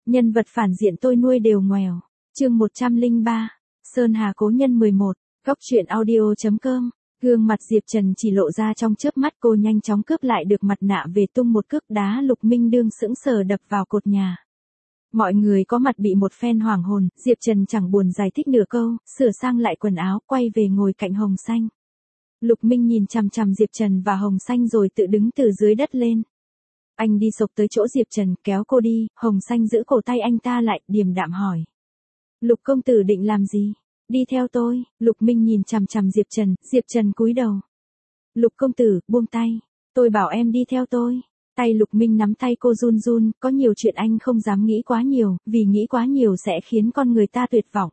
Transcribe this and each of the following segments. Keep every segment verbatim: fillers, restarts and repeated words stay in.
Nhân vật phản diện tôi nuôi đều ngoèo. Chương một trăm lẻ ba. Sơn Hà cố nhân mười một. Góc truyện audio chấm com. Gương mặt Diệp Trần chỉ lộ ra trong chớp mắt, cô nhanh chóng cướp lại được mặt nạ về tung một cước đá Lục Minh đương sững sờ đập vào cột nhà. Mọi người có mặt bị một phen hoảng hồn, Diệp Trần chẳng buồn giải thích nửa câu, sửa sang lại quần áo, quay về ngồi cạnh Hồng Xanh. Lục Minh nhìn chằm chằm Diệp Trần và Hồng Xanh rồi tự đứng từ dưới đất lên. Anh đi sộc tới chỗ Diệp Trần, kéo cô đi, Hồng Xanh giữ cổ tay anh ta lại, điềm đạm hỏi. Lục công tử định làm gì? Đi theo tôi. Lục Minh nhìn chằm chằm Diệp Trần, Diệp Trần cúi đầu. Lục công tử, buông tay. Tôi bảo em đi theo tôi. Tay Lục Minh nắm tay cô run run, có nhiều chuyện anh không dám nghĩ quá nhiều, vì nghĩ quá nhiều sẽ khiến con người ta tuyệt vọng.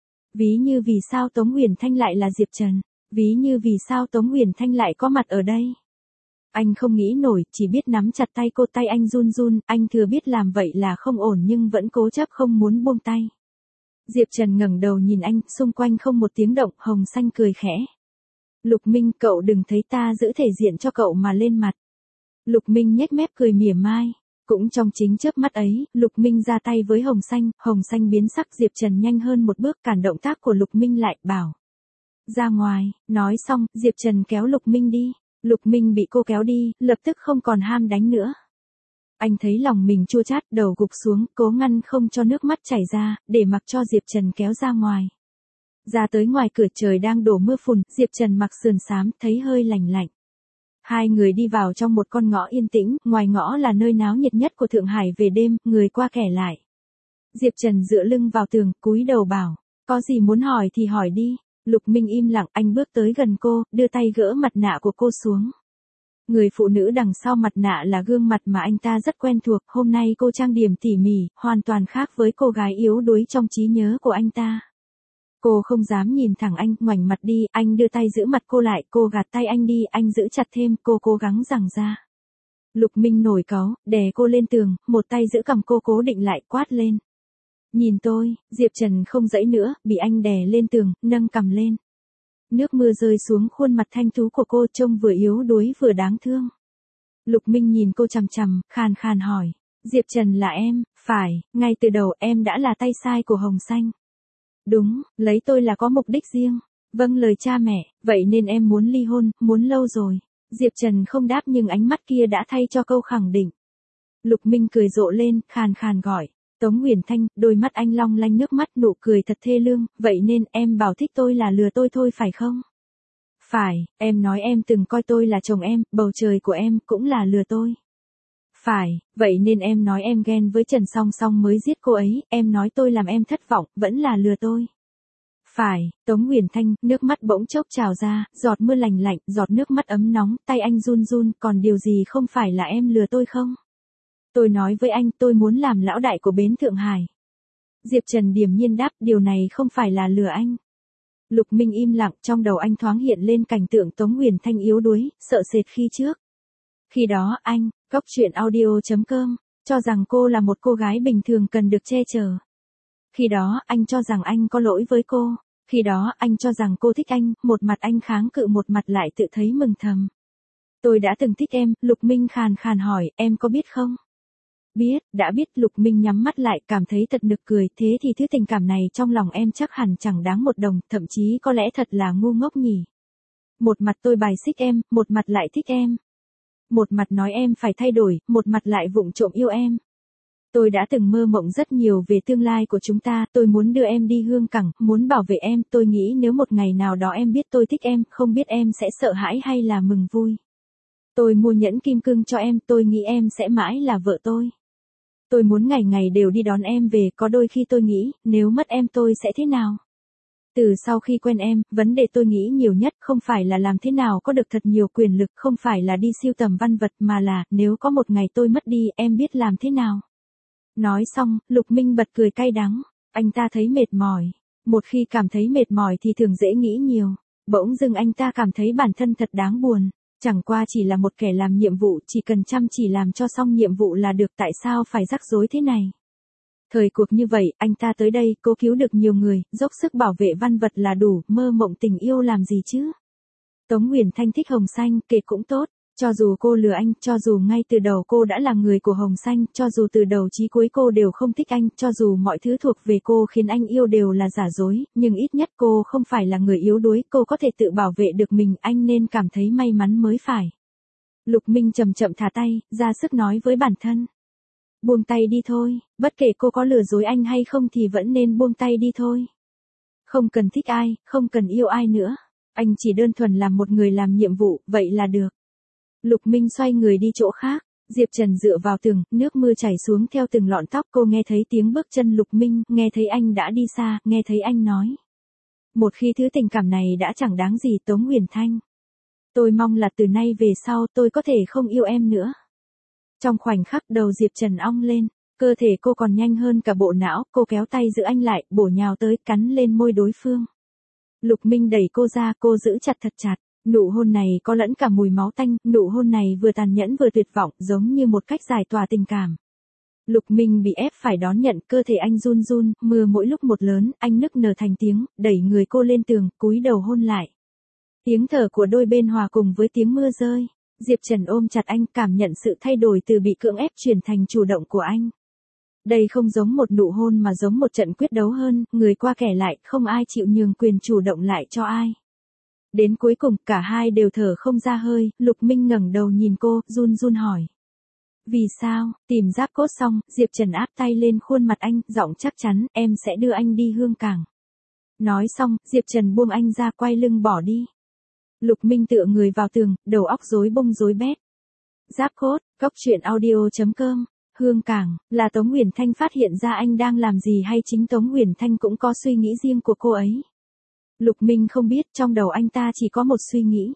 Ví như vì sao Tống Huyền Thanh lại là Diệp Trần, ví như vì sao Tống Huyền Thanh lại có mặt ở đây. Anh không nghĩ nổi, chỉ biết nắm chặt tay cô, tay anh run run, anh thừa biết làm vậy là không ổn nhưng vẫn cố chấp không muốn buông tay. Diệp Trần ngẩng đầu nhìn anh, xung quanh không một tiếng động, Hồng Xanh cười khẽ. Lục Minh, cậu đừng thấy ta giữ thể diện cho cậu mà lên mặt. Lục Minh nhếch mép cười mỉa mai. Cũng trong chính chớp mắt ấy, Lục Minh ra tay với Hồng Xanh, Hồng Xanh biến sắc, Diệp Trần nhanh hơn một bước cản động tác của Lục Minh lại, bảo. Ra ngoài, nói xong, Diệp Trần kéo Lục Minh đi. Lục Minh bị cô kéo đi, lập tức không còn ham đánh nữa. Anh thấy lòng mình chua chát, đầu gục xuống, cố ngăn không cho nước mắt chảy ra, để mặc cho Diệp Trần kéo ra ngoài. Ra tới ngoài cửa trời đang đổ mưa phùn, Diệp Trần mặc sườn xám, thấy hơi lạnh lạnh. Hai người đi vào trong một con ngõ yên tĩnh, ngoài ngõ là nơi náo nhiệt nhất của Thượng Hải về đêm, người qua kẻ lại. Diệp Trần dựa lưng vào tường, cúi đầu bảo, có gì muốn hỏi thì hỏi đi. Lục Minh im lặng, anh bước tới gần cô, đưa tay gỡ mặt nạ của cô xuống. Người phụ nữ đằng sau mặt nạ là gương mặt mà anh ta rất quen thuộc, hôm nay cô trang điểm tỉ mỉ, hoàn toàn khác với cô gái yếu đuối trong trí nhớ của anh ta. Cô không dám nhìn thẳng anh, ngoảnh mặt đi, anh đưa tay giữ mặt cô lại, cô gạt tay anh đi, anh giữ chặt thêm, cô cố gắng giằng ra. Lục Minh nổi cáu, đè cô lên tường, một tay giữ cằm cô cố định lại, quát lên. Nhìn tôi. Diệp Trần không dãy nữa, bị anh đè lên tường, nâng cằm lên. Nước mưa rơi xuống khuôn mặt thanh tú của cô, trông vừa yếu đuối vừa đáng thương. Lục Minh nhìn cô chằm chằm, khàn khàn hỏi. Diệp Trần là em, phải, ngay từ đầu em đã là tay sai của Hồng Xanh. Đúng, lấy tôi là có mục đích riêng. Vâng lời cha mẹ, vậy nên em muốn ly hôn, muốn lâu rồi. Diệp Trần không đáp nhưng ánh mắt kia đã thay cho câu khẳng định. Lục Minh cười rộ lên, khàn khàn gọi. Tống Huyền Thanh, đôi mắt anh long lanh nước mắt, nụ cười thật thê lương, vậy nên em bảo thích tôi là lừa tôi thôi phải không? Phải, em nói em từng coi tôi là chồng em, bầu trời của em cũng là lừa tôi. Phải, vậy nên em nói em ghen với Trần Song Song mới giết cô ấy, em nói tôi làm em thất vọng, vẫn là lừa tôi. Phải, Tống Huyền Thanh, nước mắt bỗng chốc trào ra, giọt mưa lành lạnh, giọt nước mắt ấm nóng, tay anh run run, còn điều gì không phải là em lừa tôi không? Tôi nói với anh, tôi muốn làm lão đại của bến Thượng Hải. Diệp Trần điềm nhiên đáp, điều này không phải là lừa anh. Lục Minh im lặng, trong đầu anh thoáng hiện lên cảnh tượng Tống Huyền Thanh yếu đuối, sợ sệt khi trước. Khi đó anh, góc truyện audio chấm com, cho rằng cô là một cô gái bình thường cần được che chở. Khi đó anh cho rằng anh có lỗi với cô. Khi đó anh cho rằng cô thích anh, một mặt anh kháng cự một mặt lại tự thấy mừng thầm. Tôi đã từng thích em, Lục Minh khàn khàn hỏi, em có biết không? Biết, đã biết. Lục Minh nhắm mắt lại, cảm thấy thật nực cười, thế thì thứ tình cảm này trong lòng em chắc hẳn chẳng đáng một đồng, thậm chí có lẽ thật là ngu ngốc nhỉ. Một mặt tôi bài xích em, một mặt lại thích em. Một mặt nói em phải thay đổi, một mặt lại vụng trộm yêu em. Tôi đã từng mơ mộng rất nhiều về tương lai của chúng ta, tôi muốn đưa em đi hương cảng, muốn bảo vệ em, tôi nghĩ nếu một ngày nào đó em biết tôi thích em, không biết em sẽ sợ hãi hay là mừng vui. Tôi mua nhẫn kim cương cho em, tôi nghĩ em sẽ mãi là vợ tôi. Tôi muốn ngày ngày đều đi đón em về, có đôi khi tôi nghĩ, nếu mất em tôi sẽ thế nào? Từ sau khi quen em, vấn đề tôi nghĩ nhiều nhất không phải là làm thế nào có được thật nhiều quyền lực, không phải là đi sưu tầm văn vật mà là, nếu có một ngày tôi mất đi, em biết làm thế nào? Nói xong, Lục Minh bật cười cay đắng, anh ta thấy mệt mỏi. Một khi cảm thấy mệt mỏi thì thường dễ nghĩ nhiều. Bỗng dưng anh ta cảm thấy bản thân thật đáng buồn. Chẳng qua chỉ là một kẻ làm nhiệm vụ, chỉ cần chăm chỉ làm cho xong nhiệm vụ là được, tại sao phải rắc rối thế này? Thời cuộc như vậy, anh ta tới đây, cố cứu được nhiều người, dốc sức bảo vệ văn vật là đủ, mơ mộng tình yêu làm gì chứ? Tống Huyền Thanh thích Hồng Xanh, kể cũng tốt. Cho dù cô lừa anh, cho dù ngay từ đầu cô đã là người của Hồng Xanh, cho dù từ đầu chí cuối cô đều không thích anh, cho dù mọi thứ thuộc về cô khiến anh yêu đều là giả dối, nhưng ít nhất cô không phải là người yếu đuối, cô có thể tự bảo vệ được mình, anh nên cảm thấy may mắn mới phải. Lục Minh chậm chậm thả tay, ra sức nói với bản thân. Buông tay đi thôi, bất kể cô có lừa dối anh hay không thì vẫn nên buông tay đi thôi. Không cần thích ai, không cần yêu ai nữa. Anh chỉ đơn thuần làm một người làm nhiệm vụ, vậy là được. Lục Minh xoay người đi chỗ khác. Diệp Trần dựa vào tường, nước mưa chảy xuống theo từng lọn tóc, cô nghe thấy tiếng bước chân Lục Minh, nghe thấy anh đã đi xa, nghe thấy anh nói. Một khi thứ tình cảm này đã chẳng đáng gì Tống Huyền Thanh. Tôi mong là từ nay về sau tôi có thể không yêu em nữa. Trong khoảnh khắc đầu Diệp Trần ong lên, cơ thể cô còn nhanh hơn cả bộ não, cô kéo tay giữ anh lại, bổ nhào tới, cắn lên môi đối phương. Lục Minh đẩy cô ra, cô giữ chặt thật chặt. Nụ hôn này có lẫn cả mùi máu tanh, nụ hôn này vừa tàn nhẫn vừa tuyệt vọng, giống như một cách giải tỏa tình cảm. Lục Minh bị ép phải đón nhận, cơ thể anh run run, mưa mỗi lúc một lớn, anh nức nở thành tiếng, đẩy người cô lên tường, cúi đầu hôn lại. Tiếng thở của đôi bên hòa cùng với tiếng mưa rơi. Diệp Trần ôm chặt anh, cảm nhận sự thay đổi từ bị cưỡng ép chuyển thành chủ động của anh. Đây không giống một nụ hôn mà giống một trận quyết đấu hơn, người qua kẻ lại, không ai chịu nhường quyền chủ động lại cho ai. Đến cuối cùng, cả hai đều thở không ra hơi, Lục Minh ngẩng đầu nhìn cô, run run hỏi. Vì sao? Tìm giáp cốt xong, Diệp Trần áp tay lên khuôn mặt anh, giọng chắc chắn, em sẽ đưa anh đi Hương Cảng. Nói xong, Diệp Trần buông anh ra, quay lưng bỏ đi. Lục Minh tựa người vào tường, đầu óc rối bông rối bét. Giáp cốt, góc truyện audio chấm com. Hương Cảng, là Tống Huyền Thanh phát hiện ra anh đang làm gì hay chính Tống Huyền Thanh cũng có suy nghĩ riêng của cô ấy? Lục Minh không biết, trong đầu anh ta chỉ có một suy nghĩ.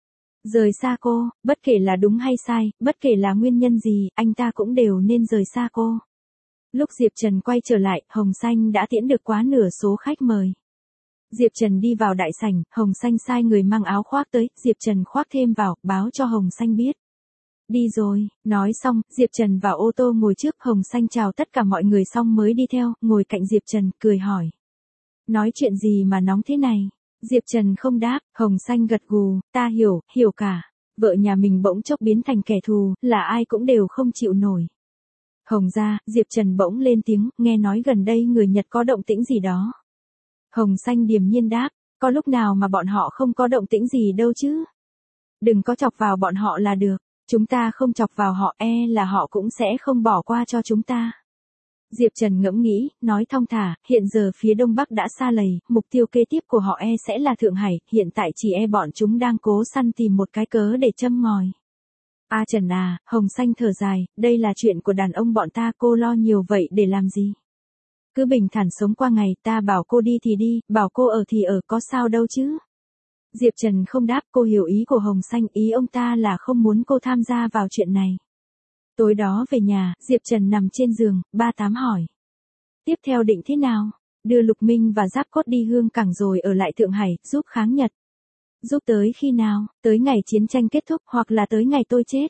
Rời xa cô, bất kể là đúng hay sai, bất kể là nguyên nhân gì, anh ta cũng đều nên rời xa cô. Lúc Diệp Trần quay trở lại, Hồng Xanh đã tiễn được quá nửa số khách mời. Diệp Trần đi vào đại sảnh, Hồng Xanh sai người mang áo khoác tới, Diệp Trần khoác thêm vào, báo cho Hồng Xanh biết. Đi rồi, nói xong, Diệp Trần vào ô tô ngồi trước, Hồng Xanh chào tất cả mọi người xong mới đi theo, ngồi cạnh Diệp Trần, cười hỏi. Nói chuyện gì mà nóng thế này? Diệp Trần không đáp, Hồng Xanh gật gù, ta hiểu, hiểu cả. Vợ nhà mình bỗng chốc biến thành kẻ thù, là ai cũng đều không chịu nổi. Hồng gia, Diệp Trần bỗng lên tiếng, nghe nói gần đây người Nhật có động tĩnh gì đó. Hồng Xanh điềm nhiên đáp, có lúc nào mà bọn họ không có động tĩnh gì đâu chứ. Đừng có chọc vào bọn họ là được, chúng ta không chọc vào họ e là họ cũng sẽ không bỏ qua cho chúng ta. Diệp Trần ngẫm nghĩ, nói thong thả, hiện giờ phía Đông Bắc đã xa lầy, mục tiêu kế tiếp của họ e sẽ là Thượng Hải, hiện tại chỉ e bọn chúng đang cố săn tìm một cái cớ để châm ngòi. A Trần à, Hồng Xanh thở dài, đây là chuyện của đàn ông bọn ta, cô lo nhiều vậy để làm gì? Cứ bình thản sống qua ngày, ta bảo cô đi thì đi, bảo cô ở thì ở, có sao đâu chứ? Diệp Trần không đáp, cô hiểu ý của Hồng Xanh, ý ông ta là không muốn cô tham gia vào chuyện này. Tối đó về nhà, Diệp Trần nằm trên giường, ba tám hỏi. Tiếp theo định thế nào? Đưa Lục Minh và Giáp Cốt đi Hương Cảng rồi ở lại Thượng Hải, giúp kháng Nhật. Giúp tới khi nào? Tới ngày chiến tranh kết thúc hoặc là tới ngày tôi chết?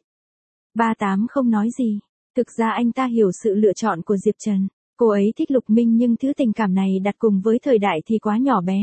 ba tám không nói gì. Thực ra anh ta hiểu sự lựa chọn của Diệp Trần. Cô ấy thích Lục Minh nhưng thứ tình cảm này đặt cùng với thời đại thì quá nhỏ bé.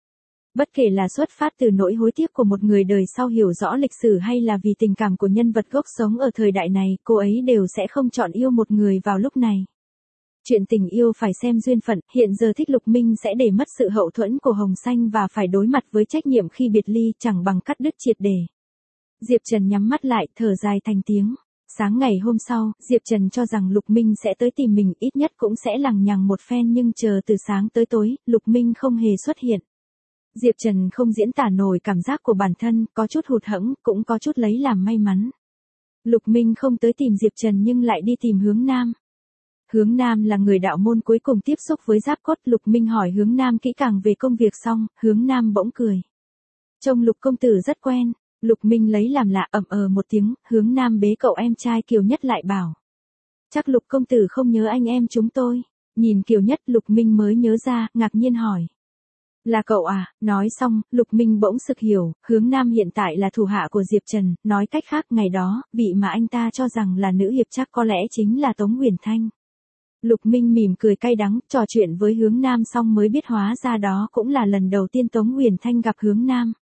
Bất kể là xuất phát từ nỗi hối tiếc của một người đời sau hiểu rõ lịch sử hay là vì tình cảm của nhân vật gốc sống ở thời đại này, cô ấy đều sẽ không chọn yêu một người vào lúc này. Chuyện tình yêu phải xem duyên phận, hiện giờ thích Lục Minh sẽ để mất sự hậu thuẫn của Hồng Xanh và phải đối mặt với trách nhiệm khi biệt ly, chẳng bằng cắt đứt triệt để. Diệp Trần nhắm mắt lại, thở dài thành tiếng. Sáng ngày hôm sau, Diệp Trần cho rằng Lục Minh sẽ tới tìm mình, ít nhất cũng sẽ lằng nhằng một phen, nhưng chờ từ sáng tới tối, Lục Minh không hề xuất hiện. Diệp Trần không diễn tả nổi cảm giác của bản thân, có chút hụt hẫng, cũng có chút lấy làm may mắn. Lục Minh không tới tìm Diệp Trần nhưng lại đi tìm Hướng Nam. Hướng Nam là người đạo môn cuối cùng tiếp xúc với Giáp Cốt, Lục Minh hỏi Hướng Nam kỹ càng về công việc xong, Hướng Nam bỗng cười. Trông Lục công tử rất quen, Lục Minh lấy làm lạ, ậm ờ một tiếng, Hướng Nam bế cậu em trai Kiều Nhất lại bảo. Chắc Lục công tử không nhớ anh em chúng tôi. Nhìn Kiều Nhất, Lục Minh mới nhớ ra, ngạc nhiên hỏi. Là cậu à? Nói xong, Lục Minh bỗng sực hiểu, Hướng Nam hiện tại là thủ hạ của Diệp Trần, nói cách khác ngày đó, vị mà anh ta cho rằng là nữ hiệp chắc có lẽ chính là Tống Huyền Thanh. Lục Minh mỉm cười cay đắng, trò chuyện với Hướng Nam xong mới biết hóa ra đó cũng là lần đầu tiên Tống Huyền Thanh gặp Hướng Nam.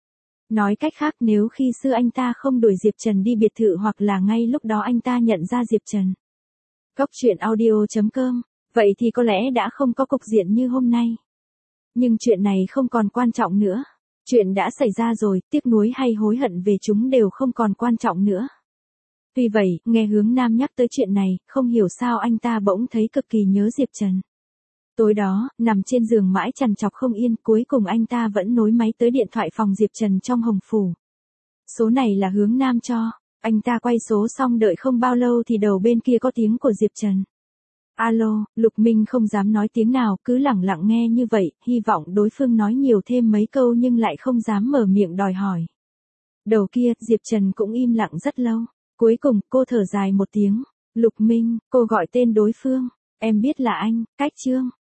Nói cách khác nếu khi xưa anh ta không đuổi Diệp Trần đi biệt thự hoặc là ngay lúc đó anh ta nhận ra Diệp Trần. Cốc truyện audio chấm com, vậy thì có lẽ đã không có cục diện như hôm nay. Nhưng chuyện này không còn quan trọng nữa. Chuyện đã xảy ra rồi, tiếc nuối hay hối hận về chúng đều không còn quan trọng nữa. Tuy vậy, nghe Hướng Nam nhắc tới chuyện này, không hiểu sao anh ta bỗng thấy cực kỳ nhớ Diệp Trần. Tối đó, nằm trên giường mãi trằn trọc không yên, cuối cùng anh ta vẫn nối máy tới điện thoại phòng Diệp Trần trong Hồng Phủ. Số này là Hướng Nam cho, anh ta quay số xong đợi không bao lâu thì đầu bên kia có tiếng của Diệp Trần. Alo, Lục Minh không dám nói tiếng nào, cứ lẳng lặng nghe như vậy, hy vọng đối phương nói nhiều thêm mấy câu nhưng lại không dám mở miệng đòi hỏi. Đầu kia, Diệp Trần cũng im lặng rất lâu. Cuối cùng, cô thở dài một tiếng. Lục Minh, cô gọi tên đối phương. Em biết là anh, Cách Trương.